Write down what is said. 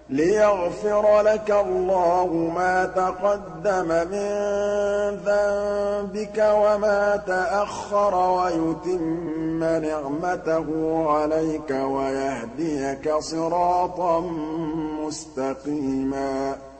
لِّيَغْفِرَ لَكَ اللَّهُ مَا تَقَدَّمَ مِن ذَنبِكَ وَمَا تَأَخَّرَ وَيُتِمَّ نِعْمَتَهُ عَلَيْكَ وَيَهْدِيَكَ صِرَاطًا مُّسْتَقِيمًا